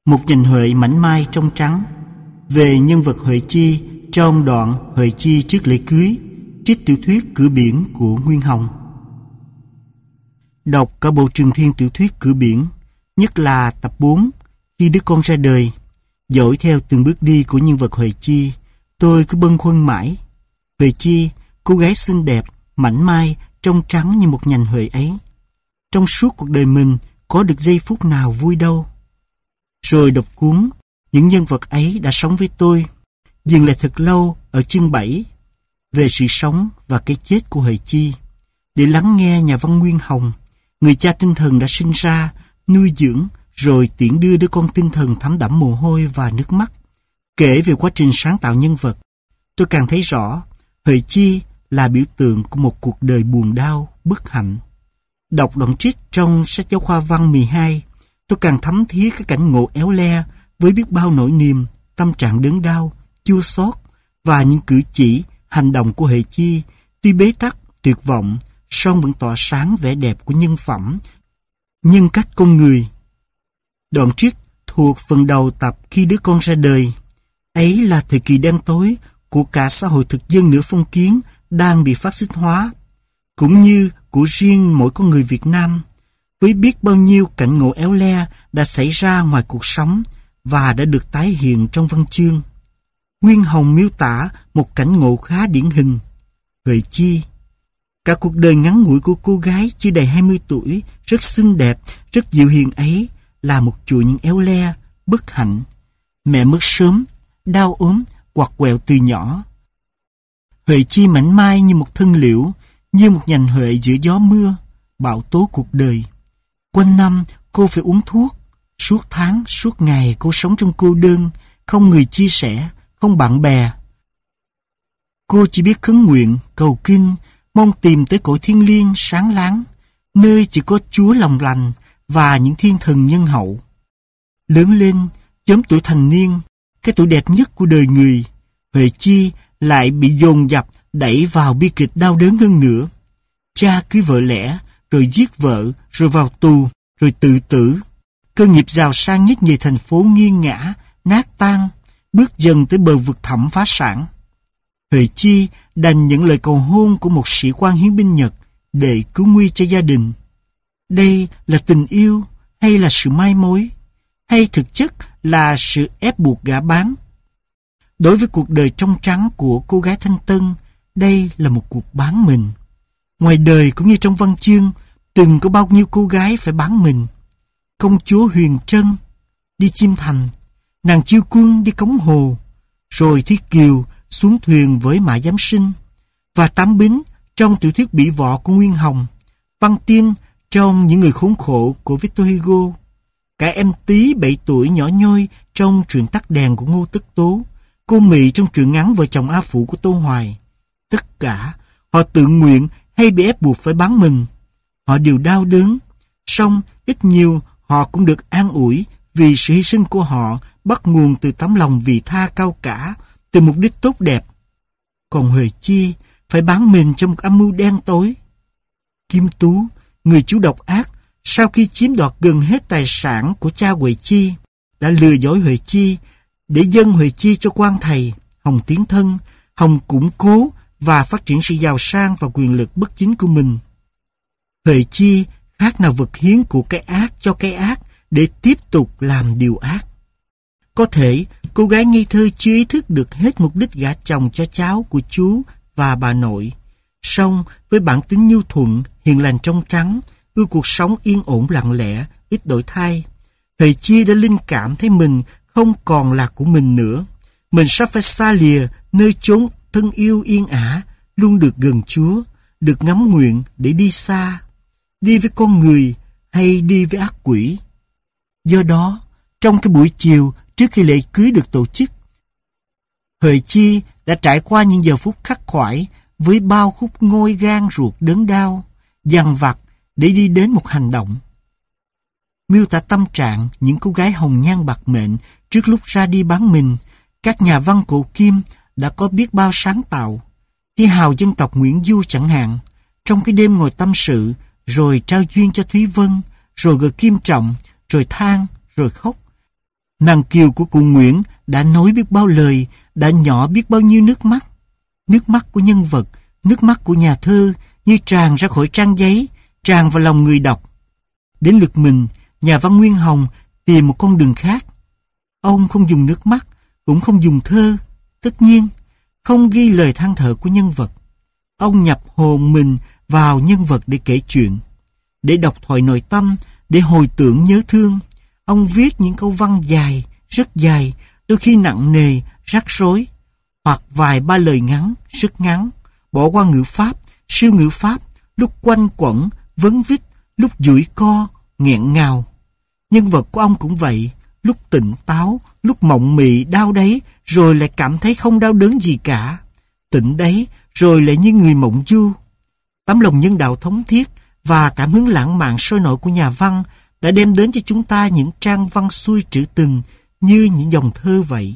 Một nhành huệ mảnh mai trong trắng. Về nhân vật Huệ Chi trong đoạn Huệ Chi trước lễ cưới, trích tiểu thuyết Cửa Biển của Nguyên Hồng. Đọc cả bộ Trường Thiên tiểu thuyết Cửa Biển, nhất là tập 4 Khi Đứa Con Ra Đời, dõi theo từng bước đi của nhân vật Huệ Chi, tôi cứ bâng khuâng mãi. Huệ Chi, cô gái xinh đẹp, mảnh mai, trong trắng như một nhành huệ ấy, trong suốt cuộc đời mình có được giây phút nào vui đâu. Rồi đọc cuốn, những nhân vật ấy đã sống với tôi, dừng lại thật lâu ở chương 7 về sự sống và cái chết của Huệ Chi, để lắng nghe nhà văn Nguyên Hồng, người cha tinh thần đã sinh ra, nuôi dưỡng, rồi tiễn đưa đứa con tinh thần thấm đẫm mồ hôi và nước mắt, kể về quá trình sáng tạo nhân vật. Tôi càng thấy rõ Huệ Chi là biểu tượng của một cuộc đời buồn đau, bất hạnh. Đọc đoạn trích trong sách giáo khoa văn 12, tôi càng thấm thía cái cảnh ngộ éo le với biết bao nỗi niềm, tâm trạng đớn đau, chua xót và những cử chỉ, hành động của Huệ Chi, tuy bế tắc, tuyệt vọng, song vẫn tỏa sáng vẻ đẹp của nhân phẩm, nhân cách con người. Đoạn trích thuộc phần đầu tập Khi Đứa Con Ra Đời. Ấy là thời kỳ đen tối của cả xã hội thực dân nửa phong kiến đang bị phát xít hóa, cũng như của riêng mỗi con người Việt Nam, với biết bao nhiêu cảnh ngộ éo le đã xảy ra ngoài cuộc sống và đã được tái hiện trong văn chương. Nguyên Hồng miêu tả một cảnh ngộ khá điển hình. Huệ Chi, cả cuộc đời ngắn ngủi của cô gái chưa đầy 20 tuổi, rất xinh đẹp, rất dịu hiền ấy, là một chuỗi những éo le, bất hạnh. Mẹ mất sớm, đau ốm, quặt quẹo từ nhỏ. Huệ Chi mảnh mai như một thân liễu, như một nhành huệ giữa gió mưa, bão tố cuộc đời. Quanh năm cô phải uống thuốc, suốt tháng, suốt ngày cô sống trong cô đơn, không người chia sẻ, không bạn bè. Cô chỉ biết khấn nguyện, cầu kinh, mong tìm tới cõi thiên liêng sáng láng, nơi chỉ có Chúa lòng lành và những thiên thần nhân hậu. Lớn lên, chớm tuổi thành niên, cái tuổi đẹp nhất của đời người, Huệ Chi lại bị dồn dập đẩy vào bi kịch đau đớn hơn nữa. Cha cưới vợ lẽ, rồi giết vợ, rồi vào tù, rồi tự tử. Cơ nghiệp giàu sang nhất về thành phố nghiêng ngã, nát tan, bước dần tới bờ vực thẳm phá sản. Huệ Chi đành nhận lời cầu hôn của một sĩ quan hiến binh Nhật để cứu nguy cho gia đình. Đây là tình yêu hay là sự mai mối, hay thực chất là sự ép buộc gả bán? Đối với cuộc đời trong trắng của cô gái thanh tân, đây là một cuộc bán mình. Ngoài đời cũng như trong văn chương, từng có bao nhiêu cô gái phải bán mình. Công chúa Huyền Trân đi Chiêm Thành, nàng Chiêu Quân đi Cống Hồ, rồi Thúy Kiều xuống thuyền với Mã Giám Sinh, và Tám Bính trong tiểu thuyết Bỉ Vọ của Nguyên Hồng, Văn Tiên trong Những Người Khốn Khổ của Victor Hugo, cả em Tí 7 tuổi nhỏ nhoi trong truyện Tắt Đèn của Ngô Tất Tố, cô Mị trong truyện ngắn Vợ Chồng A Phụ của Tô Hoài. Tất cả họ tự nguyện hay bị ép buộc phải bán mình. Họ đều đau đớn, song ít nhiều họ cũng được an ủi vì sự hy sinh của họ bắt nguồn từ tấm lòng vị tha cao cả, từ mục đích tốt đẹp. Còn Huệ Chi phải bán mình trong một âm mưu đen tối. Kim Tú, người chủ độc ác, sau khi chiếm đoạt gần hết tài sản của cha Huệ Chi, đã lừa dối Huệ Chi để dâng Huệ Chi cho quan thầy Hồng tiến thân, Hồng củng cố và phát triển sự giàu sang và quyền lực bất chính của mình. Huệ Chi khác nào vật hiến của cái ác cho cái ác để tiếp tục làm điều ác. Có thể cô gái ngây thơ chưa ý thức được hết mục đích gả chồng cho cháu của chú và bà nội. Song với bản tính nhu thuận, hiền lành trong trắng, ưa cuộc sống yên ổn lặng lẽ, ít đổi thay, Huệ Chi đã linh cảm thấy mình không còn là của mình nữa. Mình sắp phải xa lìa nơi chốn thân yêu yên ả, luôn được gần Chúa, được ngắm nguyện để đi xa, đi với con người hay đi với ác quỷ. Do đó, trong cái buổi chiều trước khi lễ cưới được tổ chức, Huệ Chi đã trải qua những giờ phút khắc khoải với bao khúc ngôi gan ruột đớn đau, dằn vặt để đi đến một hành động. Miêu tả tâm trạng những cô gái hồng nhan bạc mệnh trước lúc ra đi bán mình, các nhà văn cổ kim đã có biết bao sáng tạo. Thi hào dân tộc Nguyễn Du chẳng hạn, trong cái đêm ngồi tâm sự, rồi trao duyên cho Thúy Vân, rồi gửi Kim Trọng, rồi than, rồi khóc. Nàng kiều của cụ Nguyễn đã nói biết bao lời, đã nhỏ biết bao nhiêu nước mắt. Nước mắt của nhân vật, nước mắt của nhà thơ như tràn ra khỏi trang giấy, tràn vào lòng người đọc. Đến lượt mình, nhà văn Nguyên Hồng tìm một con đường khác. Ông không dùng nước mắt, cũng không dùng thơ, tất nhiên, không ghi lời than thở của nhân vật. Ông nhập hồn mình vào nhân vật để kể chuyện, để đọc thoại nội tâm, để hồi tưởng nhớ thương. Ông viết những câu văn dài, rất dài, đôi khi nặng nề, rắc rối, hoặc vài ba lời ngắn, rất ngắn, bỏ qua ngữ pháp, siêu ngữ pháp, lúc quanh quẩn, vấn vít, lúc duỗi co, nghẹn ngào. Nhân vật của ông cũng vậy, lúc tỉnh táo, lúc mộng mị, đau đáy, rồi lại cảm thấy không đau đớn gì cả. Tỉnh đấy, rồi lại như người mộng du. Tấm lòng nhân đạo thống thiết và cảm hứng lãng mạn sôi nổi của nhà văn đã đem đến cho chúng ta những trang văn xuôi trữ tình như những dòng thơ vậy.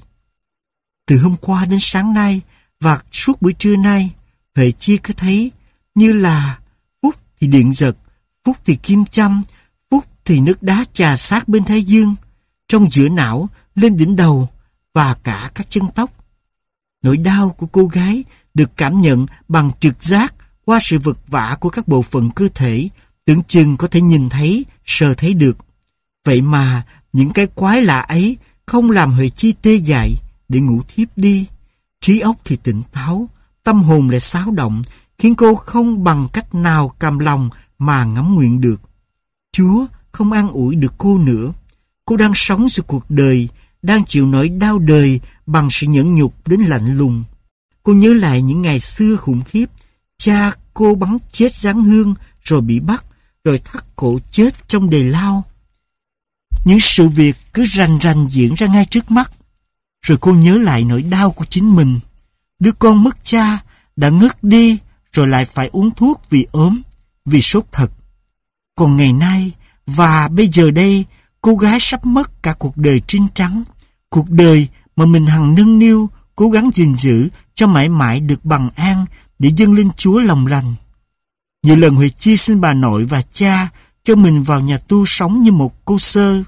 Từ hôm qua đến sáng nay và suốt buổi trưa nay, Huệ Chi cứ thấy như là phút thì điện giật, phút thì kim châm, phút thì nước đá chà sát bên thái dương, trong giữa não, lên đỉnh đầu và cả các chân tóc. Nỗi đau của cô gái được cảm nhận bằng trực giác qua sự vật vã của các bộ phận cơ thể, tưởng chừng có thể nhìn thấy, sờ thấy được. Vậy mà những cái quái lạ ấy không làm Huệ Chi tê dại để ngủ thiếp đi. Trí óc thì tỉnh táo, tâm hồn lại xáo động, khiến cô không bằng cách nào cam lòng mà ngắm nguyện được. Chúa không an ủi được cô nữa. Cô đang sống giữa cuộc đời, đang chịu nỗi đau đời bằng sự nhẫn nhục đến lạnh lùng. Cô nhớ lại những ngày xưa khủng khiếp, cha cô bắn chết Giáng Hương, rồi bị bắt, rồi thắt cổ chết trong đề lao. Những sự việc cứ rành rành diễn ra ngay trước mắt. Rồi cô nhớ lại nỗi đau của chính mình. Đứa con mất cha đã ngất đi, rồi lại phải uống thuốc vì ốm, vì sốt thật. Còn ngày nay và bây giờ đây, cô gái sắp mất cả cuộc đời trinh trắng, cuộc đời mà mình hằng nâng niu, cố gắng gìn giữ cho mãi mãi được bằng an để dâng lên Chúa lòng lành. Nhiều lần Huệ Chi xin bà nội và cha cho mình vào nhà tu sống như một cô sơ.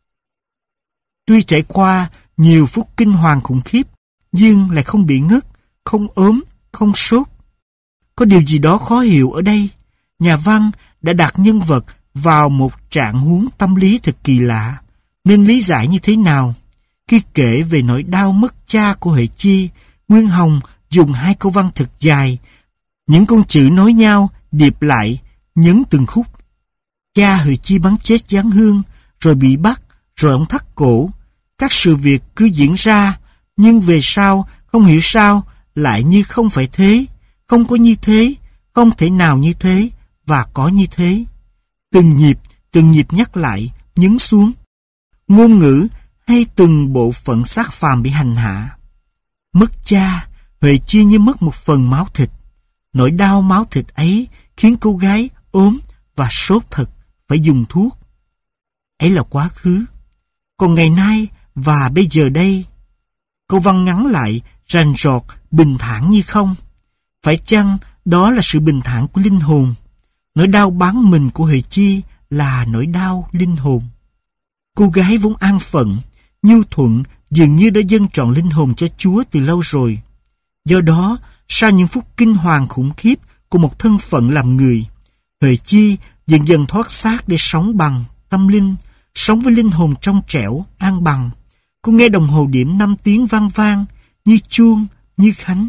Tuy trải qua nhiều phút kinh hoàng khủng khiếp, nhưng lại không bị ngất, không ốm, không sốt. Có điều gì đó khó hiểu ở đây. Nhà văn đã đặt nhân vật vào một trạng huống tâm lý thật kỳ lạ. Nên lý giải như thế nào? Khi kể về nỗi đau mất cha của Huệ Chi, Nguyên Hồng dùng hai câu văn thật dài. Những con chữ nối nhau, điệp lại, nhấn từng khúc. Cha Huệ Chi bắn chết Giáng Hương, rồi bị bắt, rồi ông thắt cổ. Các sự việc cứ diễn ra, nhưng về sau, không hiểu sao, lại như không phải thế, không có như thế, không thể nào như thế, và có như thế. Từng nhịp nhắc lại, nhấn xuống. Ngôn ngữ hay từng bộ phận xác phàm bị hành hạ. Mất cha, Huệ Chi như mất một phần máu thịt. Nỗi đau máu thịt ấy khiến cô gái ốm và sốt thật, phải dùng thuốc. Ấy là quá khứ. Còn ngày nay và bây giờ đây, câu văn ngắn lại, rành rọt, bình thản như không. Phải chăng đó là sự bình thản của linh hồn? Nỗi đau bán mình của Huệ Chi là nỗi đau linh hồn. Cô gái vốn an phận, nhu thuận, dường như đã dâng trọn linh hồn cho Chúa từ lâu rồi. Do đó, sau những phút kinh hoàng khủng khiếp của một thân phận làm người, Huệ Chi dần dần thoát xác để sống bằng tâm linh, sống với linh hồn trong trẻo, an bằng. Cô nghe đồng hồ điểm 5 tiếng vang vang, như chuông, như khánh.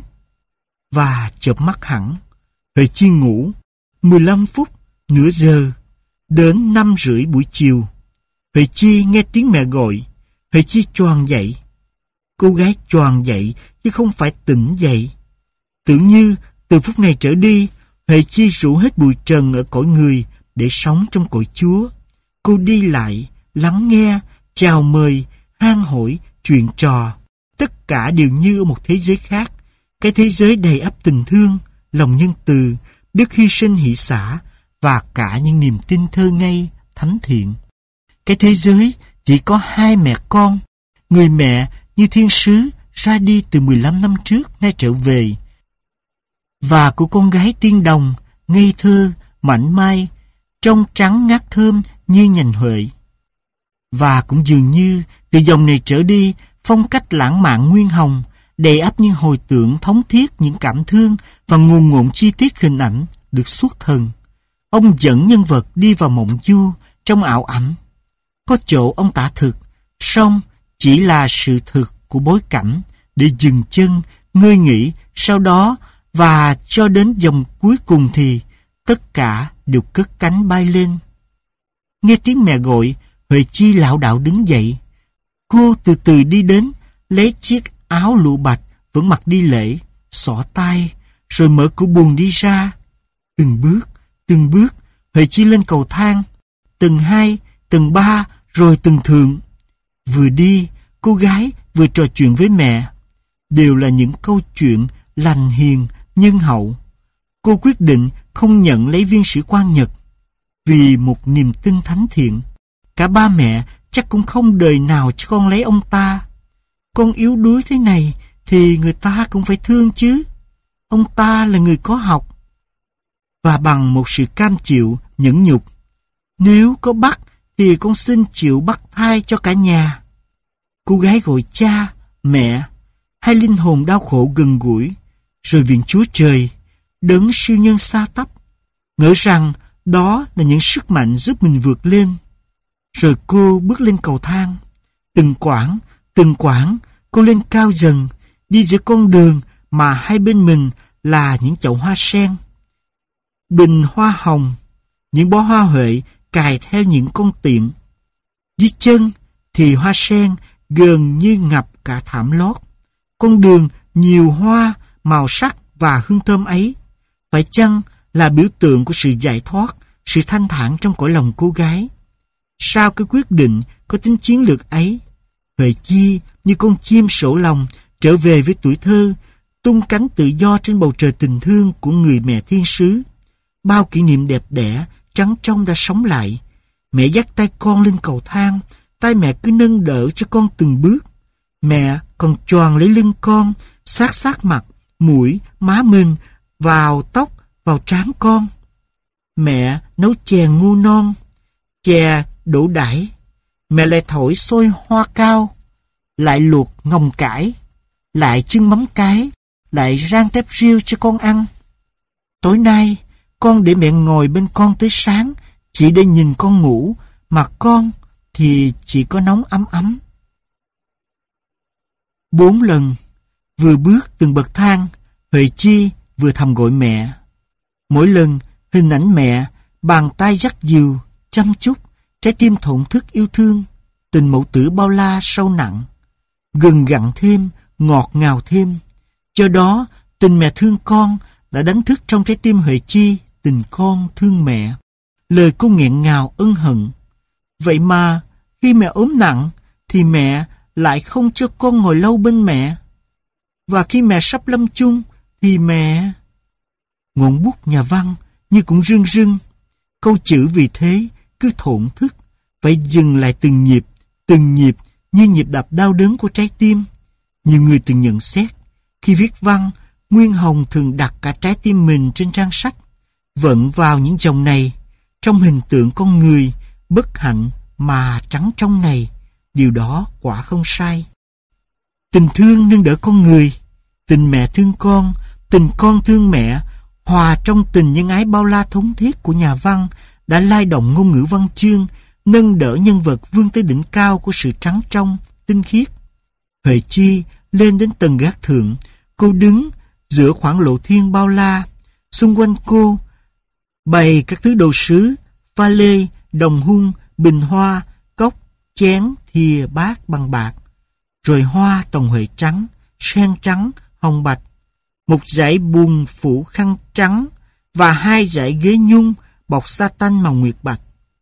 Và chợp mắt hẳn, Huệ Chi ngủ 15 phút, nửa giờ, đến 5:30 buổi chiều. Huệ Chi nghe tiếng mẹ gọi. Huệ Chi choàng dậy. Cô gái choàng dậy chứ không phải tỉnh dậy. Tưởng như từ phút này trở đi, Huệ Chi rũ hết bụi trần ở cõi người để sống trong cõi Chúa. Cô đi lại, lắng nghe, chào mời, han hỏi, chuyện trò. Tất cả đều như ở một thế giới khác. Cái thế giới đầy ắp tình thương, lòng nhân từ, đức hy sinh hỷ xả và cả những niềm tin thơ ngây, thánh thiện. Cái thế giới chỉ có hai mẹ con. Người mẹ như thiên sứ ra đi từ 15 năm trước nay trở về. Và của con gái tiên đồng, ngây thơ, mảnh mai, trong trắng ngát thơm như nhành huệ. Và cũng dường như từ dòng này trở đi, phong cách lãng mạn nguyên hồng, đầy ắp những hồi tưởng thống thiết, những cảm thương và nguồn ngộn chi tiết hình ảnh được xuất thần. Ông dẫn nhân vật đi vào mộng du trong ảo ảnh. Có chỗ ông tả thực, song chỉ là sự thực của bối cảnh để dừng chân, ngơi nghỉ, sau đó và cho đến dòng cuối cùng thì tất cả đều cất cánh bay lên. Nghe tiếng mẹ gọi, Huệ Chi lảo đảo đứng dậy. Cô từ từ đi đến, lấy chiếc áo lụa bạch vẫn mặc đi lễ, xỏ tay, rồi mở cửa buồng đi ra. Từng bước, Huệ Chi lên cầu thang, tầng 2, tầng 3, rồi tầng thượng. Vừa đi, cô gái vừa trò chuyện với mẹ. Đều là những câu chuyện lành hiền, nhân hậu. Cô quyết định không nhận lấy viên sĩ quan Nhật vì một niềm tin thánh thiện. Cả ba mẹ chắc cũng không đời nào cho con lấy ông ta. Con yếu đuối thế này thì người ta cũng phải thương chứ. Ông ta là người có học. Và bằng một sự cam chịu, nhẫn nhục, nếu có bắt thì con xin chịu bắt thai cho cả nhà. Cô gái gọi cha, mẹ, hai linh hồn đau khổ gần gũi, rồi viện Chúa Trời, đấng siêu nhân xa tấp, ngỡ rằng đó là những sức mạnh giúp mình vượt lên. Rồi cô bước lên cầu thang, từng quãng, cô lên cao dần, đi giữa con đường mà hai bên mình là những chậu hoa sen, bình hoa hồng, những bó hoa huệ cài theo những con tiện. Dưới chân thì hoa sen gần như ngập cả thảm lót. Con đường nhiều hoa, màu sắc và hương thơm ấy, phải chăng là biểu tượng của sự giải thoát, sự thanh thản trong cõi lòng cô gái? Sau cái quyết định có tính chiến lược ấy, Huệ Chi như con chim sổ lòng trở về với tuổi thơ, tung cánh tự do trên bầu trời tình thương của người mẹ thiên sứ. Bao kỷ niệm đẹp đẽ, trắng trong đã sống lại. Mẹ dắt tay con lên cầu thang, tay mẹ cứ nâng đỡ cho con từng bước. Mẹ còn choàng lấy lưng con, sát mặt, mũi, má mình, vào tóc, vào trán con. Mẹ nấu chè ngu non, chè đổ đãi. Mẹ lại thổi xôi hoa cao, lại luộc ngồng cải, lại chưng mắm cái, lại rang tép riêu cho con ăn. Tối nay, con để mẹ ngồi bên con tới sáng, chỉ để nhìn con ngủ, mà con thì chỉ có nóng ấm ấm. 4 lần, vừa bước từng bậc thang, Huệ Chi vừa thầm gọi mẹ. Mỗi lần, hình ảnh mẹ, bàn tay dắt dìu, chăm chút, trái tim thổn thức yêu thương, tình mẫu tử bao la sâu nặng, gừng gặn thêm, ngọt ngào thêm. Do đó, tình mẹ thương con đã đánh thức trong trái tim Huệ Chi tình con thương mẹ. Lời cô nghẹn ngào ân hận. Vậy mà, khi mẹ ốm nặng, thì mẹ lại không cho con ngồi lâu bên mẹ. Và khi mẹ sắp lâm chung, thì mẹ... Ngọn bút nhà văn như cũng rưng rưng. Câu chữ vì thế cứ thổn thức, phải dừng lại từng nhịp như nhịp đập đau đớn của trái tim. Nhiều người từng nhận xét, khi viết văn, Nguyên Hồng thường đặt cả trái tim mình trên trang sách, vận vào những dòng này, trong hình tượng con người bất hạnh mà trắng trong này. Điều đó quả không sai. Tình thương nâng đỡ con người, tình mẹ thương con, tình con thương mẹ, hòa trong tình nhân ái bao la thống thiết của nhà văn đã lay động ngôn ngữ văn chương, nâng đỡ nhân vật vươn tới đỉnh cao của sự trắng trong, tinh khiết. Huệ Chi lên đến tầng gác thượng, cô đứng giữa khoảng lộ thiên bao la. Xung quanh cô bày các thứ đồ sứ, pha lê, đồng hung, bình hoa, cốc, chén, thìa, bát bằng bạc, rồi hoa tòng huệ trắng, sen trắng, hồng bạch, một dãy buồn phủ khăn trắng và 2 dãy ghế nhung bọc sa tanh màu nguyệt bạch,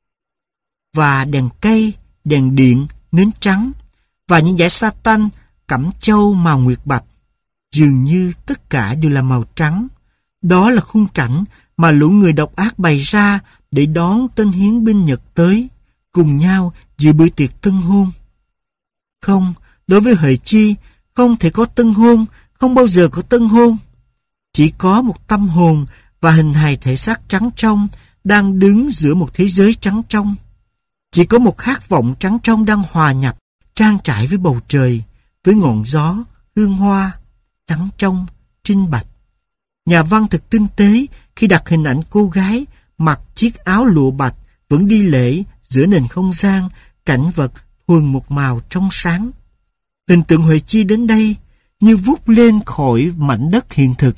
và đèn cây, đèn điện, nến trắng, và những dải sa tanh cẩm châu màu nguyệt bạch. Dường như tất cả đều là màu trắng. Đó là khung cảnh mà lũ người độc ác bày ra để đón tên hiến binh Nhật tới, cùng nhau dự bữa tiệc tân hôn. Không, đối với Huệ Chi, không thể có tân hôn, không bao giờ có tân hôn. Chỉ có một tâm hồn và hình hài thể xác trắng trong đang đứng giữa một thế giới trắng trong. Chỉ có một khát vọng trắng trong đang hòa nhập, trang trải với bầu trời, với ngọn gió, hương hoa, trắng trong, trinh bạch. Nhà văn thật tinh tế khi đặt hình ảnh cô gái mặc chiếc áo lụa bạch vẫn đi lễ giữa nền không gian, cảnh vật thuần một màu trong sáng. Hình tượng Huệ Chi đến đây như vút lên khỏi mảnh đất hiện thực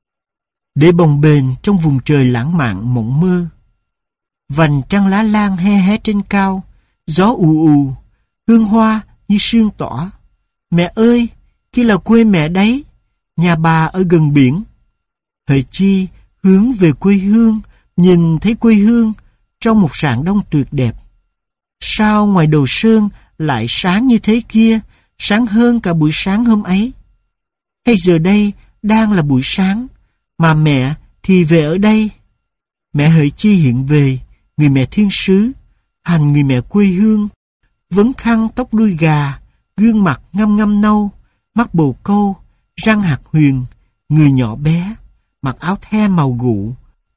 để bồng bềnh trong vùng trời lãng mạn mộng mơ. Vành trăng lá lan he hé trên cao, gió ù ù, hương hoa như sương tỏa. Mẹ ơi, kia là quê mẹ đấy, nhà bà ở gần biển. Huệ Chi hướng về quê hương, nhìn thấy quê hương trong một rạng đông tuyệt đẹp. Sao ngoài Đồ Sơn lại sáng như thế kia, sáng hơn cả buổi sáng hôm ấy? Hay giờ đây đang là buổi sáng, mà mẹ thì về ở đây? Mẹ Huệ Chi hiện về, người mẹ thiên sứ, thành người mẹ quê hương, vấn khăn tóc đuôi gà, gương mặt ngăm ngăm nâu, mắt bồ câu, răng hạt huyền, người nhỏ bé, mặc áo the màu gụ.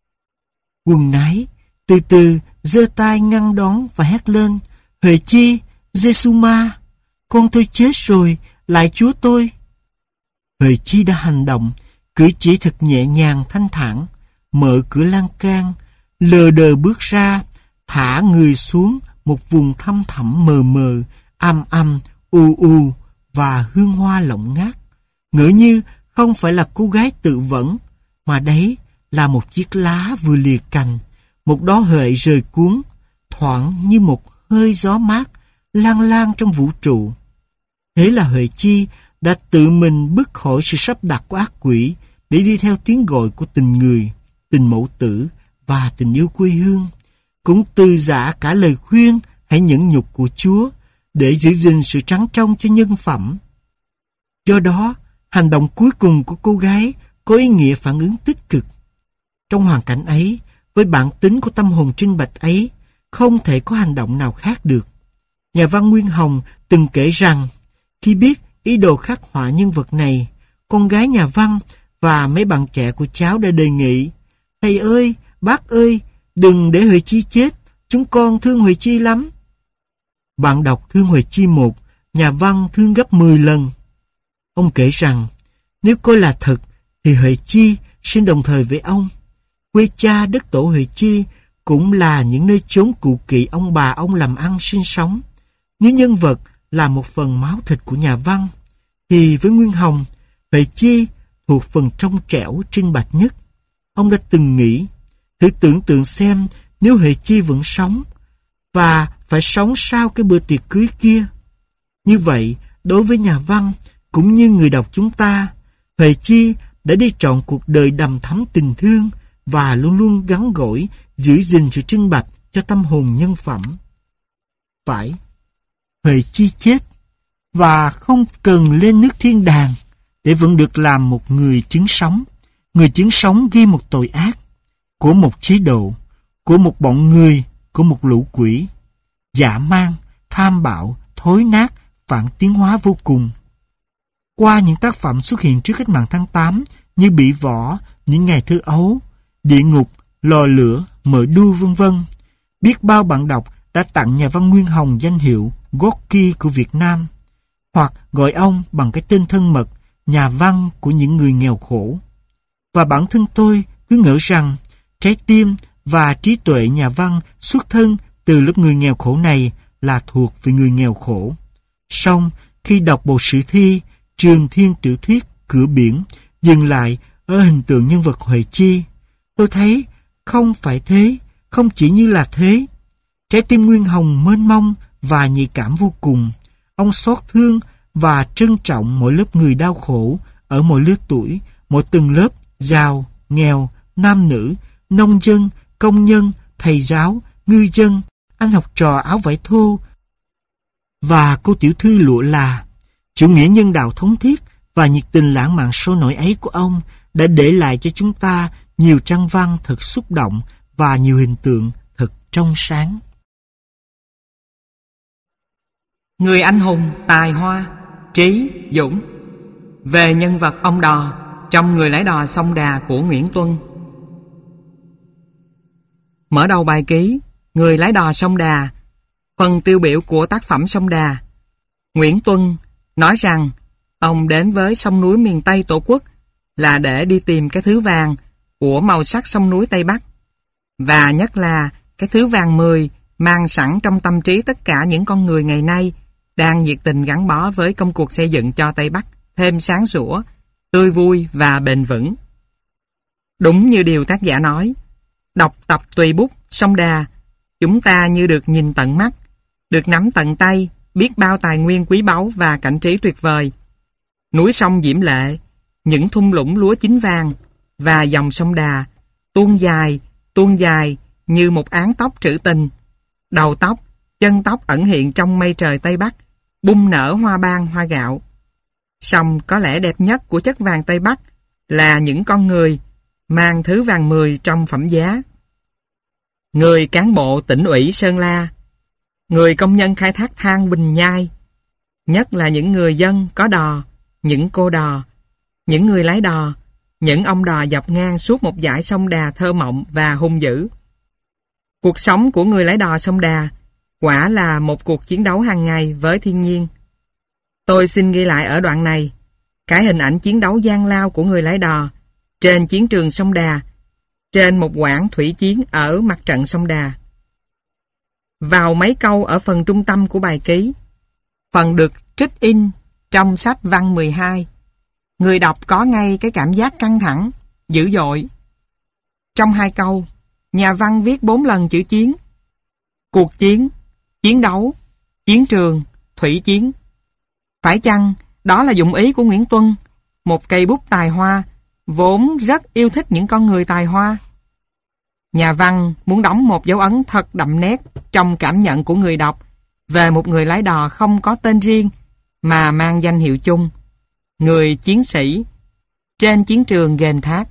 Quần nái, từ từ giơ tay ngăn đón và hét lên: Huệ Chi, Giê-xu-ma, con tôi chết rồi, lại Chúa tôi. Huệ Chi đã hành động, cử chỉ thật nhẹ nhàng thanh thản, mở cửa lan can, lờ đờ bước ra, thả người xuống một vùng thăm thẳm mờ mờ, âm âm, u u và hương hoa lộng ngát. Ngỡ như không phải là cô gái tự vẫn, mà đấy là một chiếc lá vừa lìa cành, một đóa huệ rời cuốn, thoảng như một hơi gió mát lan lan trong vũ trụ. Thế là Huệ Chi đã tự mình bước khỏi sự sắp đặt của ác quỷ để đi theo tiếng gọi của tình người, tình mẫu tử và tình yêu quê hương, cũng từ giã cả lời khuyên hãy nhẫn nhục của Chúa để giữ gìn sự trắng trong cho nhân phẩm. Do đó, hành động cuối cùng của cô gái có ý nghĩa phản ứng tích cực. Trong hoàn cảnh ấy, với bản tính của tâm hồn trinh bạch ấy, không thể có hành động nào khác được. Nhà văn Nguyên Hồng từng kể rằng, khi biết ý đồ khắc họa nhân vật này, con gái nhà văn và mấy bạn trẻ của cháu đã đề nghị: Thầy ơi, bác ơi, đừng để Huệ Chi chết, chúng con thương Huệ Chi lắm. Bạn đọc thương Huệ Chi một, nhà văn thương gấp 10 lần. Ông kể rằng, nếu coi là thật, thì Huệ Chi sinh đồng thời với ông. Quê cha đất tổ Huệ Chi cũng là những nơi chốn cụ kỵ ông bà ông làm ăn sinh sống. Nếu nhân vật là một phần máu thịt của nhà văn, thì với Nguyên Hồng, Huệ Chi thuộc phần trong trẻo trinh bạch nhất. Ông đã từng nghĩ, thử tưởng tượng xem nếu Huệ Chi vẫn sống, và phải sống sau cái bữa tiệc cưới kia. Như vậy, đối với nhà văn, cũng như người đọc chúng ta, Huệ Chi đã đi trọn cuộc đời đầm thắm tình thương và luôn luôn gắn gỗi giữ gìn sự trinh bạch cho tâm hồn nhân phẩm. Phải, Huệ Chi chết và không cần lên nước thiên đàng để vẫn được làm một người chứng sống. Người chứng sống ghi một tội ác của một chế độ, của một bọn người, của một lũ quỷ, dã man, tham bạo, thối nát, phản tiến hóa vô cùng. Qua những tác phẩm xuất hiện trước cách mạng tháng 8 như Bị Võ, Những Ngày Thơ Ấu, Địa Ngục, Lò Lửa, Mở Đu vân vân, biết bao bạn đọc đã tặng nhà văn Nguyên Hồng danh hiệu Gorky của Việt Nam, hoặc gọi ông bằng cái tên thân mật nhà văn của những người nghèo khổ. Và bản thân tôi cứ ngỡ rằng trái tim và trí tuệ nhà văn xuất thân từ lớp người nghèo khổ này là thuộc về người nghèo khổ. Song khi đọc bộ sử thi Trường Thiên tiểu thuyết Cửa Biển dừng lại ở hình tượng nhân vật Huệ Chi, tôi thấy không phải thế, không chỉ như là thế. Trái tim Nguyên Hồng mênh mông và nhạy cảm vô cùng. Ông xót thương và trân trọng mỗi lớp người đau khổ ở mỗi lứa tuổi, mỗi từng lớp, giàu, nghèo, nam nữ, nông dân, công nhân, thầy giáo, ngư dân, anh học trò áo vải thô và cô tiểu thư lụa là. Chủ nghĩa nhân đạo thống thiết và nhiệt tình lãng mạn sôi nổi ấy của ông đã để lại cho chúng ta nhiều trang văn thật xúc động và nhiều hình tượng thật trong sáng. Người anh hùng tài hoa, trí, dũng. Về nhân vật ông Đò trong Người lái đò sông Đà của Nguyễn Tuân. Mở đầu bài ký Người lái đò sông Đà Phần tiêu biểu của tác phẩm Sông Đà. Nguyễn Tuân nói rằng ông đến với sông núi miền Tây Tổ quốc là để đi tìm cái thứ vàng của màu sắc sông núi Tây Bắc, và nhất là cái thứ vàng 10 mang sẵn trong tâm trí tất cả những con người ngày nay đang nhiệt tình gắn bó với công cuộc xây dựng cho Tây Bắc thêm sáng sủa, tươi vui và bền vững. Đúng như điều tác giả nói, đọc tập tùy bút Sông Đà, chúng ta như được nhìn tận mắt, được nắm tận tay, biết bao tài nguyên quý báu và cảnh trí tuyệt vời. Núi sông diễm lệ, những thung lũng lúa chín vàng và dòng sông Đà tuôn dài như một áng tóc trữ tình. Đầu tóc, chân tóc ẩn hiện trong mây trời Tây Bắc, bung nở hoa ban hoa gạo. Song có lẽ đẹp nhất của chất vàng Tây Bắc là những con người mang thứ vàng 10 trong phẩm giá. Người cán bộ tỉnh ủy Sơn La, người công nhân khai thác than Bình Nhai, nhất là những người dân có đò, những cô đò, những người lái đò, những ông đò dọc ngang suốt một dải sông Đà thơ mộng và hung dữ. Cuộc sống của người lái đò sông Đà quả là một cuộc chiến đấu hàng ngày với thiên nhiên. Tôi xin ghi lại ở đoạn này cái hình ảnh chiến đấu gian lao của người lái đò trên chiến trường sông Đà, trên một quãng thủy chiến ở mặt trận sông Đà. Vào mấy câu ở phần trung tâm của bài ký, phần được trích in trong sách văn 12, người đọc có ngay cái cảm giác căng thẳng, dữ dội. Trong 2 câu, nhà văn viết 4 lần chữ chiến: cuộc chiến, chiến đấu, chiến trường, thủy chiến. Phải chăng đó là dụng ý của Nguyễn Tuân, một cây bút tài hoa, vốn rất yêu thích những con người tài hoa? Nhà văn muốn đóng một dấu ấn thật đậm nét trong cảm nhận của người đọc về một người lái đò không có tên riêng mà mang danh hiệu chung, người chiến sĩ trên chiến trường ghềnh thác.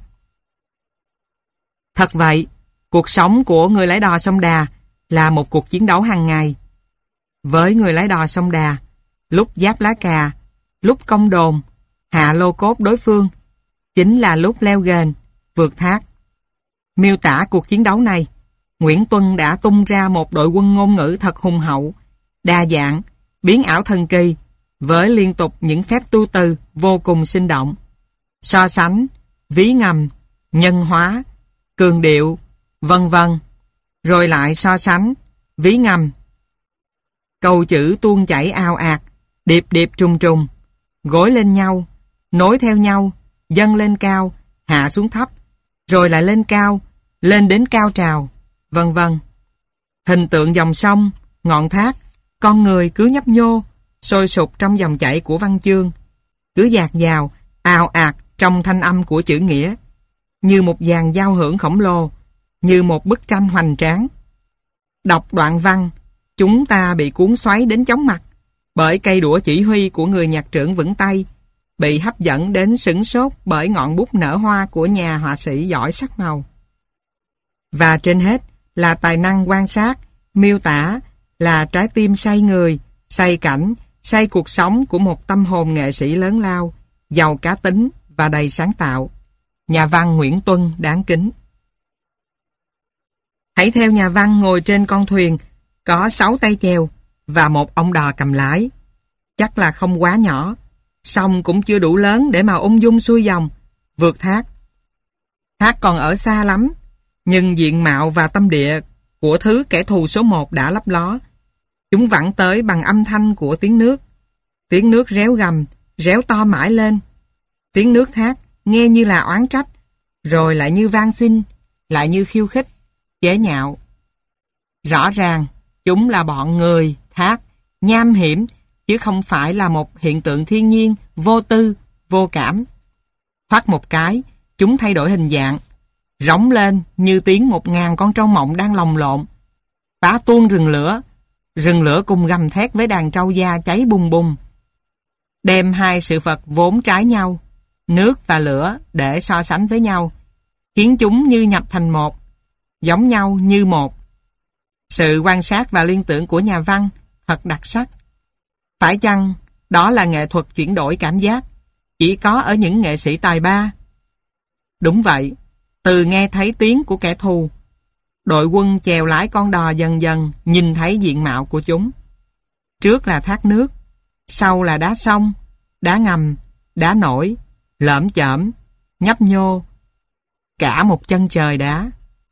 Thật vậy, cuộc sống của người lái đò sông Đà là một cuộc chiến đấu hàng ngày. Với người lái đò sông Đà, lúc giáp lá cà, lúc công đồn, hạ lô cốt đối phương, chính là lúc leo ghềnh, vượt thác. Miêu tả cuộc chiến đấu này, Nguyễn Tuân đã tung ra một đội quân ngôn ngữ thật hùng hậu, đa dạng, biến ảo thần kỳ, với liên tục những phép tu từ vô cùng sinh động. So sánh, ví ngầm, nhân hóa, cường điệu, vân vân, rồi lại so sánh, ví ngầm. Câu chữ tuôn chảy ào ạt, điệp điệp trùng trùng, gối lên nhau, nối theo nhau, dâng lên cao, hạ xuống thấp, rồi lại lên cao, lên đến cao trào, vân vân. Hình tượng dòng sông, ngọn thác, con người cứ nhấp nhô, sôi sục trong dòng chảy của văn chương, cứ dạt dào, ào ạt trong thanh âm của chữ nghĩa, như một dàn giao hưởng khổng lồ, như một bức tranh hoành tráng. Đọc đoạn văn, chúng ta bị cuốn xoáy đến chóng mặt bởi cây đũa chỉ huy của người nhạc trưởng vững tay, bị hấp dẫn đến sửng sốt bởi ngọn bút nở hoa của nhà họa sĩ giỏi sắc màu. Và trên hết là tài năng quan sát, miêu tả, là trái tim say người, say cảnh, say cuộc sống của một tâm hồn nghệ sĩ lớn lao, giàu cá tính và đầy sáng tạo. Nhà văn Nguyễn Tuân đáng kính. Hãy theo nhà văn ngồi trên con thuyền có 6 tay chèo và một ông đò cầm lái. Chắc là không quá nhỏ, song cũng chưa đủ lớn để mà ung dung xuôi dòng, vượt thác. Thác còn ở xa lắm, nhưng diện mạo và tâm địa của thứ kẻ thù số 1 đã lấp ló. Chúng vẳng tới bằng âm thanh của tiếng nước. Tiếng nước réo gầm, réo to mãi lên. Tiếng nước thác nghe như là oán trách, rồi lại như van xin, lại như khiêu khích, chế nhạo. Rõ ràng, chúng là bọn người, thác, nham hiểm, chứ không phải là một hiện tượng thiên nhiên, vô tư, vô cảm. Thoát một cái, chúng thay đổi hình dạng, rống lên như tiếng 1000 con trâu mộng đang lồng lộn. Phá tuôn rừng lửa cùng gầm thét với đàn trâu da cháy bùng bùng. Đem hai sự vật vốn trái nhau, nước và lửa, để so sánh với nhau, khiến chúng như nhập thành một, giống nhau như một. Sự quan sát và liên tưởng của nhà văn thật đặc sắc. Phải chăng đó là nghệ thuật chuyển đổi cảm giác chỉ có ở những nghệ sĩ tài ba? Đúng vậy, từ nghe thấy tiếng của kẻ thù, Đội quân chèo lái con đò dần dần nhìn thấy diện mạo của chúng. Trước là thác nước, sau là đá sông, đá ngầm, đá nổi, lởm chởm, nhấp nhô, cả một chân trời đá.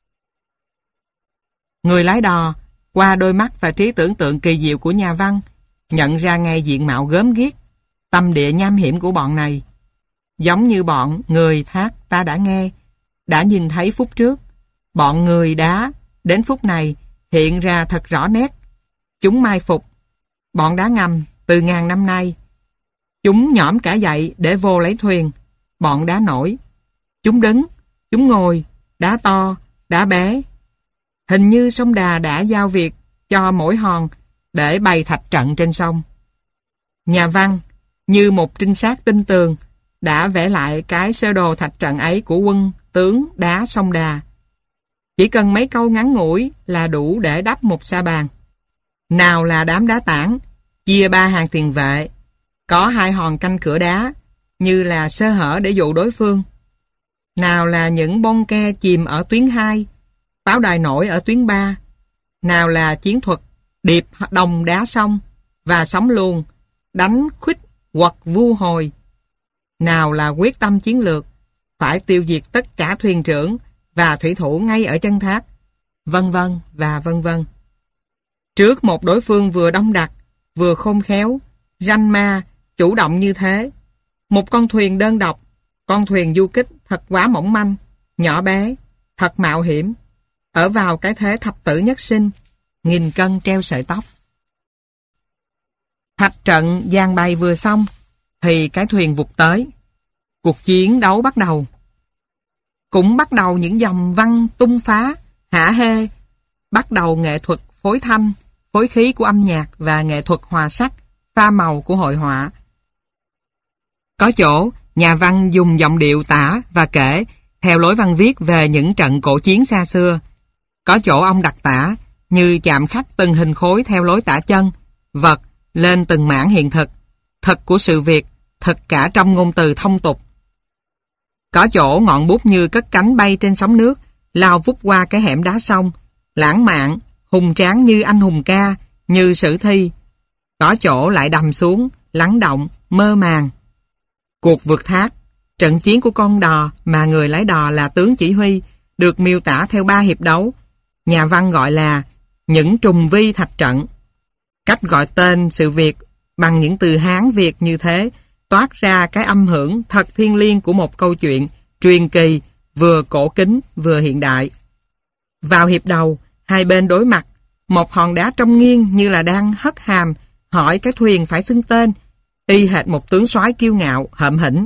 Người lái đò, qua đôi mắt và trí tưởng tượng kỳ diệu của nhà văn, nhận ra ngay diện mạo gớm ghiếc, tâm địa nham hiểm của bọn này. Giống như bọn người thác ta đã nghe, đã nhìn thấy phút trước. Bọn người đá, đến phút này, hiện ra thật rõ nét. Chúng mai phục. Bọn đá ngầm, từ ngàn năm nay. Chúng nhõm cả dậy để vô lấy thuyền. Bọn đá nổi. Chúng đứng, chúng ngồi, đá to, đá bé. Hình như sông Đà đã giao việc cho mỗi hòn để bày thạch trận trên sông. Nhà văn, như một trinh sát tinh tường, đã vẽ lại cái sơ đồ thạch trận ấy của quân tướng đá sông Đà. Chỉ cần mấy câu ngắn ngủi là đủ để đắp một sa bàn. Nào là đám đá tảng, chia 3 hàng tiền vệ, có 2 hòn canh cửa đá, như là sơ hở để dụ đối phương. Nào là những bông ke chìm ở tuyến 2, pháo đài nổi ở tuyến 3. Nào là chiến thuật điệp đồng đá sông và sóng luồn, đánh khuých quật vu hồi. Nào là quyết tâm chiến lược, phải tiêu diệt tất cả thuyền trưởng và thủy thủ ngay ở chân thác, vân vân và vân vân. Trước một đối phương vừa đông đặc, vừa khôn khéo, ranh ma, chủ động như thế, một con thuyền đơn độc, con thuyền du kích thật quá mỏng manh, nhỏ bé, thật mạo hiểm, ở vào cái thế thập tử nhất sinh, nghìn cân treo sợi tóc. Thạch trận giăng bày vừa xong, thì cái thuyền vụt tới. Cuộc chiến đấu bắt đầu. Cũng bắt đầu những dòng văn tung phá, hả hê, bắt đầu nghệ thuật phối thanh, phối khí của âm nhạc và nghệ thuật hòa sắc, pha màu của hội họa. Có chỗ, nhà văn dùng giọng điệu tả và kể theo lối văn viết về những trận cổ chiến xa xưa. Có chỗ ông đặc tả, như chạm khắc từng hình khối theo lối tả chân, vật lên từng mảng hiện thực, thật của sự việc, thật cả trong ngôn từ thông tục. Có chỗ ngọn bút như cất cánh bay trên sóng nước, lao vút qua cái hẻm đá sông, lãng mạn, hùng tráng như anh hùng ca, như sử thi. Có chỗ lại đầm xuống, lắng động, mơ màng. Cuộc vượt thác, trận chiến của con đò mà người lái đò là tướng chỉ huy, được miêu tả theo 3 hiệp đấu. Nhà văn gọi là những trùng vi thạch trận. Cách gọi tên sự việc bằng những từ Hán Việt như thế toát ra cái âm hưởng thật thiêng liêng của một câu chuyện truyền kỳ, vừa cổ kính vừa hiện đại. Vào hiệp đầu, hai bên đối mặt, một hòn đá trông nghiêng như là đang hất hàm hỏi cái thuyền phải xưng tên, y hệt một tướng soái kiêu ngạo hậm hĩnh.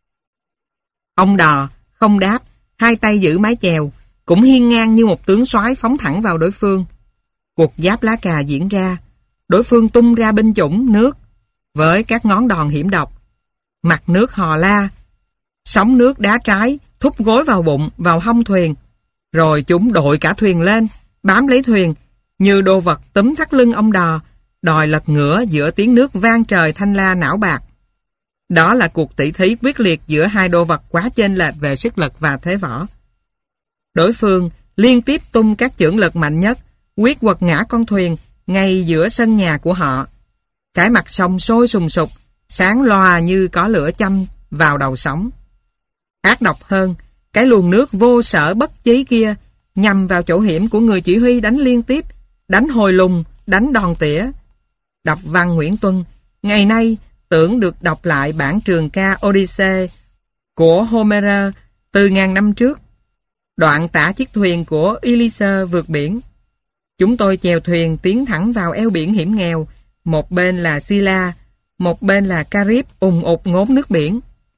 Ông đò không đáp, hai tay giữ mái chèo, cũng hiên ngang như một tướng soái phóng thẳng vào đối phương. Cuộc giáp lá cà diễn ra, đối phương tung ra binh chủng nước với các ngón đòn hiểm độc. Mặt nước hò la, sóng nước đá trái thúc gối vào bụng, vào hông thuyền, rồi chúng đội cả thuyền lên, bám lấy thuyền như đồ vật túm thắt lưng ông đò, đòi lật ngửa giữa tiếng nước vang trời thanh la não bạc. Đó là cuộc tỷ thí quyết liệt giữa hai đồ vật quá chênh lệch về sức lực và thế võ. Đối phương liên tiếp tung các chưởng lực mạnh nhất, quyết quật ngã con thuyền ngay giữa sân nhà của họ. Cái mặt sông sôi sùng sục, sáng loà như có lửa châm vào đầu sóng. Ác độc hơn, cái luồng nước vô sở bất chí kia nhằm vào chỗ hiểm của người chỉ huy đánh liên tiếp, đánh hồi lùng, đánh đòn tỉa. Đọc văn Nguyễn Tuân, ngày nay tưởng được đọc lại bản trường ca Odyssey của Homer từ ngàn năm trước. Đoạn tả chiếc thuyền của Ulysses vượt biển. Chúng tôi chèo thuyền tiến thẳng vào eo biển hiểm nghèo, một bên là Scylla, một bên là Carib ùn ụt ngốn nước biển.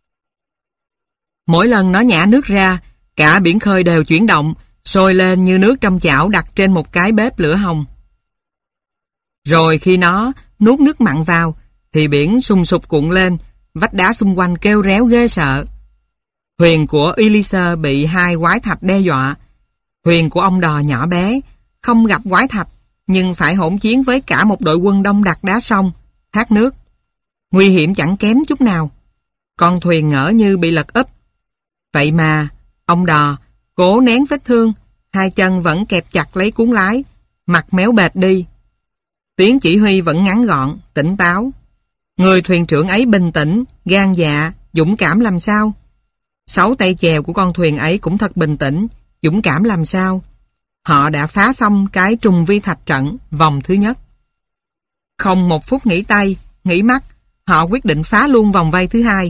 Mỗi lần nó nhả nước ra, cả biển khơi đều chuyển động, sôi lên như nước trong chảo đặt trên một cái bếp lửa hồng. Rồi khi nó nuốt nước mặn vào, thì biển sùng sục cuộn lên, vách đá xung quanh kêu réo ghê sợ. Thuyền của Ulysses bị hai quái thạch đe dọa. Thuyền của ông đò nhỏ bé, không gặp quái thạch, nhưng phải hỗn chiến với cả một đội quân đông đặc đá sông, thác nước. Nguy hiểm chẳng kém chút nào. Con thuyền ngỡ như bị lật úp. Vậy mà, ông đò cố nén vết thương, hai chân vẫn kẹp chặt lấy cuốn lái, mặt méo bệt đi. Tiếng chỉ huy vẫn ngắn gọn, tỉnh táo. Người thuyền trưởng ấy bình tĩnh, gan dạ, dũng cảm làm sao. 6 tay chèo của con thuyền ấy cũng thật bình tĩnh, dũng cảm làm sao. Họ đã phá xong cái trùng vi thạch trận vòng thứ nhất. Không một phút nghỉ tay, nghỉ mắt, họ quyết định phá luôn vòng vây thứ hai.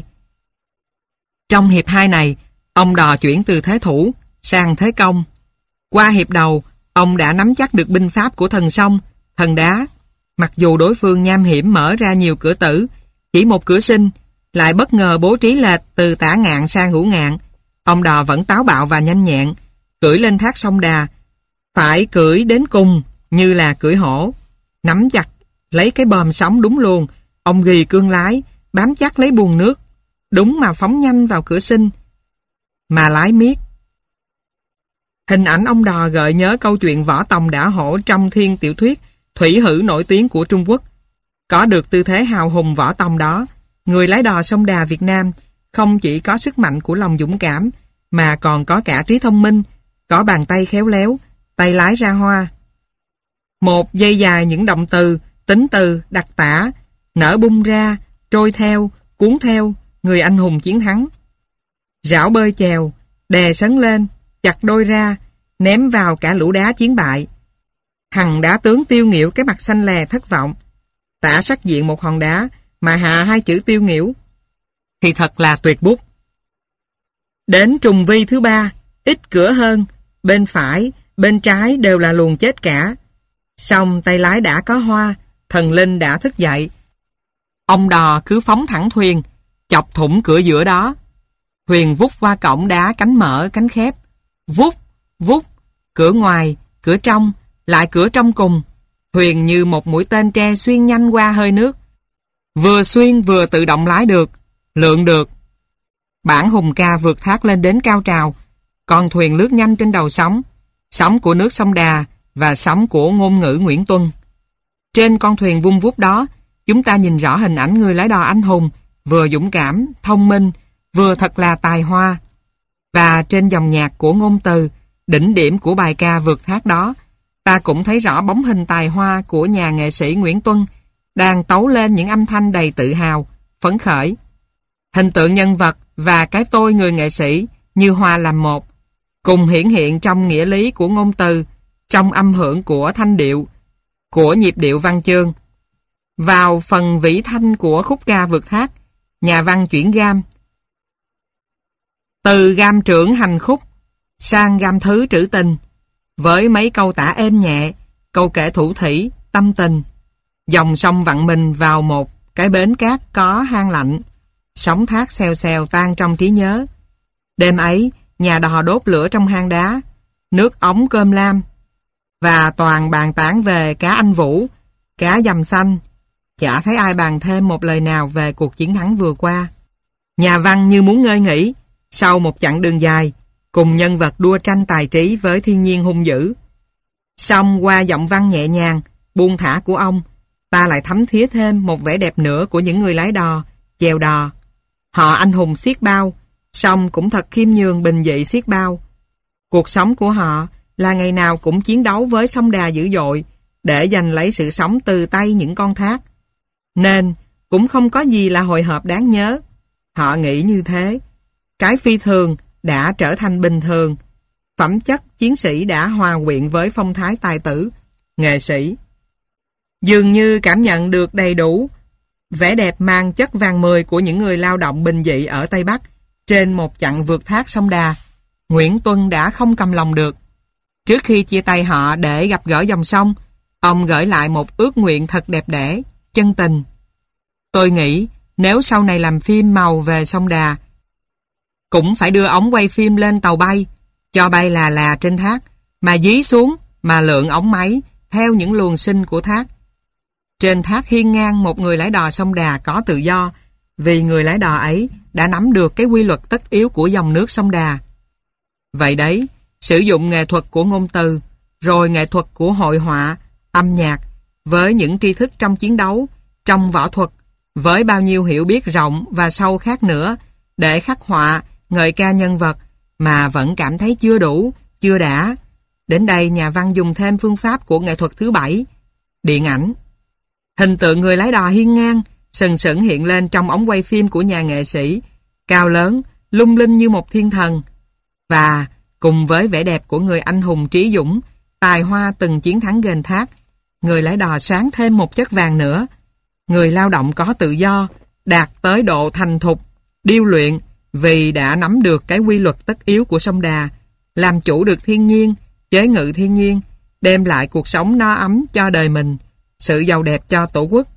Trong hiệp 2 này, ông Đò chuyển từ thế thủ sang thế công. Qua hiệp đầu, ông đã nắm chắc được binh pháp của thần sông, thần đá. Mặc dù đối phương nham hiểm mở ra nhiều cửa tử, chỉ một cửa sinh, lại bất ngờ bố trí lệch từ tả ngạn sang hữu ngạn. Ông Đò vẫn táo bạo và nhanh nhẹn, cưỡi lên thác sông Đà, phải cưỡi đến cùng như là cưỡi hổ. Nắm chặt, lấy cái bòm sóng đúng luôn, ông ghi cương lái, bám chắc lấy buồng nước, đúng mà phóng nhanh vào cửa sinh, mà lái miết. Hình ảnh ông Đò gợi nhớ câu chuyện Võ Tòng Đả Hổ trong thiên tiểu thuyết thủy hử nổi tiếng của Trung Quốc. Có được tư thế hào hùng Võ Tòng đó, người lái đò sông Đà Việt Nam không chỉ có sức mạnh của lòng dũng cảm, mà còn có cả trí thông minh, có bàn tay khéo léo, tay lái ra hoa. Một dây dài những động từ, tính từ, đặc tả, nở bung ra, trôi theo, cuốn theo, người anh hùng chiến thắng. Rảo bơi chèo, đè sấn lên, chặt đôi ra, ném vào cả lũ đá chiến bại. Hằng đá tướng tiêu nghỉu cái mặt xanh lè thất vọng. Tả sắc diện một hòn đá mà hạ 2 chữ tiêu nghỉu thì thật là tuyệt bút. Đến trùng vi thứ 3, ít cửa hơn, bên phải, bên trái đều là luồng chết cả. Xong tay lái đã có hoa, thần linh đã thức dậy. Ông Đò cứ phóng thẳng thuyền, chọc thủng cửa giữa đó. Thuyền vút qua cổng đá cánh mở cánh khép. Vút, vút, cửa ngoài, cửa trong, lại cửa trong cùng. Thuyền như một mũi tên tre xuyên nhanh qua hơi nước. Vừa xuyên vừa tự động lái được, lượn được. Bản hùng ca vượt thác lên đến cao trào. Con thuyền lướt nhanh trên đầu sóng. Sóng của nước sông Đà và sóng của ngôn ngữ Nguyễn Tuân. Trên con thuyền vung vút đó, chúng ta nhìn rõ hình ảnh người lái đò anh hùng, vừa dũng cảm, thông minh, vừa thật là tài hoa. Và trên dòng nhạc của ngôn từ, đỉnh điểm của bài ca vượt thác đó, ta cũng thấy rõ bóng hình tài hoa của nhà nghệ sĩ Nguyễn Tuân đang tấu lên những âm thanh đầy tự hào, phấn khởi. Hình tượng nhân vật và cái tôi người nghệ sĩ như hòa làm một, cùng hiển hiện trong nghĩa lý của ngôn từ, trong âm hưởng của thanh điệu, của nhịp điệu văn chương. Vào phần vĩ thanh của khúc ca vượt thác, nhà văn chuyển gam. Từ gam trưởng hành khúc sang gam thứ trữ tình, với mấy câu tả êm nhẹ, câu kể thủ thủy, tâm tình. Dòng sông vặn mình vào một cái bến cát có hang lạnh, sóng thác xèo xèo tan trong trí nhớ. Đêm ấy, nhà đò đốt lửa trong hang đá, nước ống cơm lam, và toàn bàn tán về cá anh vũ, cá dầm xanh. Chả thấy ai bàn thêm một lời nào về cuộc chiến thắng vừa qua. Nhà văn như muốn ngơi nghỉ, sau một chặng đường dài, cùng nhân vật đua tranh tài trí với thiên nhiên hung dữ. Xong qua giọng văn nhẹ nhàng, buông thả của ông, ta lại thấm thía thêm một vẻ đẹp nữa của những người lái đò, chèo đò. Họ anh hùng xiết bao, xong cũng thật khiêm nhường bình dị xiết bao. Cuộc sống của họ là ngày nào cũng chiến đấu với sông Đà dữ dội để giành lấy sự sống từ tay những con thác. Nên cũng không có gì là hồi hộp đáng nhớ. Họ nghĩ như thế. Cái phi thường đã trở thành bình thường. Phẩm chất chiến sĩ đã hòa quyện với phong thái tài tử, nghệ sĩ. Dường như cảm nhận được đầy đủ vẻ đẹp mang chất vàng mười của những người lao động bình dị ở Tây Bắc trên một chặng vượt thác sông Đà, Nguyễn Tuân đã không cầm lòng được. Trước khi chia tay họ để gặp gỡ dòng sông, ông gửi lại một ước nguyện thật đẹp đẽ, chân tình. Tôi nghĩ nếu sau này làm phim màu về sông Đà, cũng phải đưa ống quay phim lên tàu bay, cho bay là trên thác, mà dí xuống, mà lượn ống máy theo những luồng sinh của thác. Trên thác hiên ngang một người lái đò sông Đà có tự do, vì người lái đò ấy đã nắm được cái quy luật tất yếu của dòng nước sông Đà. Vậy đấy, sử dụng nghệ thuật của ngôn từ, rồi nghệ thuật của hội họa, âm nhạc, với những tri thức trong chiến đấu, trong võ thuật, với bao nhiêu hiểu biết rộng và sâu khác nữa, để khắc họa, ngợi ca nhân vật, mà vẫn cảm thấy chưa đủ, chưa đã. Đến đây nhà văn dùng thêm phương pháp của nghệ thuật thứ 7, điện ảnh. Hình tượng người lái đò hiên ngang, sừng sững hiện lên trong ống quay phim của nhà nghệ sĩ, cao lớn, lung linh như một thiên thần. Và cùng với vẻ đẹp của người anh hùng trí dũng, tài hoa từng chiến thắng ghềnh thác, người lái đò sáng thêm một chất vàng nữa. Người lao động có tự do, đạt tới độ thành thục, điêu luyện vì đã nắm được cái quy luật tất yếu của sông Đà, làm chủ được thiên nhiên, chế ngự thiên nhiên, đem lại cuộc sống no ấm cho đời mình, sự giàu đẹp cho tổ quốc.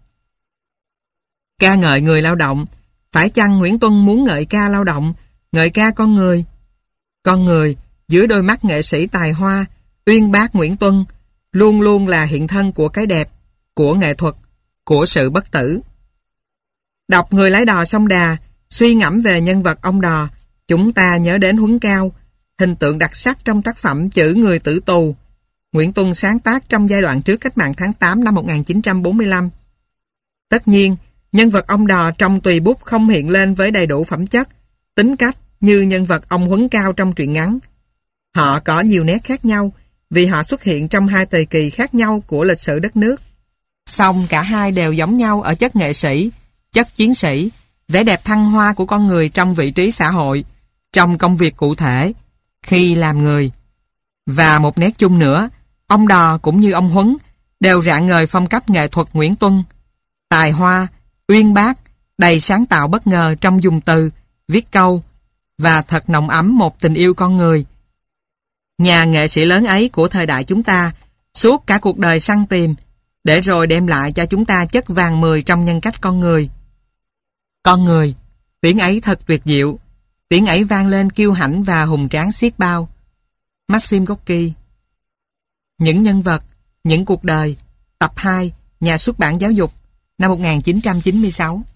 Ca ngợi người lao động, phải chăng Nguyễn Tuân muốn ngợi ca lao động, ngợi ca con người? Con người, dưới đôi mắt nghệ sĩ tài hoa, uyên bác Nguyễn Tuân, luôn luôn là hiện thân của cái đẹp, của nghệ thuật, của sự bất tử. Đọc Người lái đò sông Đà, suy ngẫm về nhân vật ông đò, chúng ta nhớ đến Huấn Cao, hình tượng đặc sắc trong tác phẩm Chữ Người Tử Tù, Nguyễn Tuân sáng tác trong giai đoạn trước cách mạng tháng 8 năm 1945. Tất nhiên, nhân vật ông đò trong tùy bút không hiện lên với đầy đủ phẩm chất, tính cách như nhân vật ông Huấn Cao trong truyện ngắn. Họ có nhiều nét khác nhau vì họ xuất hiện trong hai thời kỳ khác nhau của lịch sử đất nước. Song cả hai đều giống nhau ở chất nghệ sĩ, chất chiến sĩ, vẻ đẹp thăng hoa của con người trong vị trí xã hội, trong công việc cụ thể, khi làm người. Và một nét chung nữa, ông đò cũng như ông Huấn đều rạng ngời phong cách nghệ thuật Nguyễn Tuân, tài hoa, uyên bác, đầy sáng tạo bất ngờ trong dùng từ, viết câu, và thật nồng ấm một tình yêu con người. Nhà nghệ sĩ lớn ấy của thời đại chúng ta, suốt cả cuộc đời săn tìm, để rồi đem lại cho chúng ta chất vàng 10 trong nhân cách con người. Con người, tiếng ấy thật tuyệt diệu, tiếng ấy vang lên kiêu hãnh và hùng tráng xiết bao. Maxim Gorky. Những nhân vật, những cuộc đời, tập 2, Nhà xuất bản Giáo dục, năm 1996.